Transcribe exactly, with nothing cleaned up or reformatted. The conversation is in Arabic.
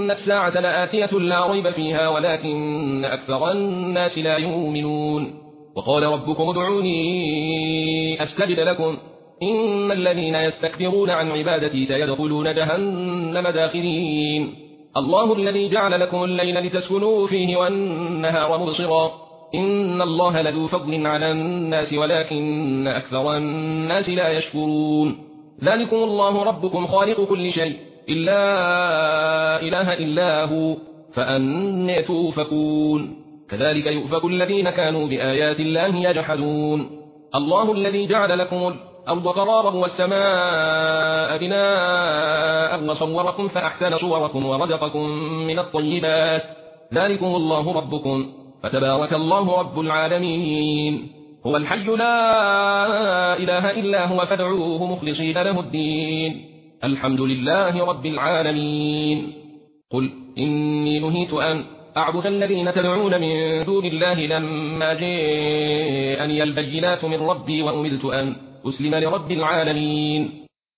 إن الساعة لآتية لا ريب فيها ولكن أكثر الناس لا يؤمنون وقال ربكم ادعوني أستجب لكم إن الذين يستكبرون عن عبادتي سيدخلون جهنم داخرين الله الذي جعل لكم الليل لتسكنوا فيه والنهار مبصرا إن الله لذو فضل على الناس ولكن أكثر الناس لا يشكرون ذلكم الله ربكم خالق كل شيء إلا إله إلا هو فأنى توفكون كذلك يؤفك الذين كانوا بآيات الله يجحدون الله الذي جعل لكم الأرض قرارا والسماء بناء وصوركم فأحسن صوركم ورزقكم من الطيبات ذلكم الله ربكم فتبارك الله رب العالمين هو الحي لا إله إلا هو فادعوه مخلصين له الدين الحمد لله رب العالمين قل إني نهيت أن أعبد الذين تدعون من دون الله لما جاءني البينات من ربي وأمرت أن أسلم لرب العالمين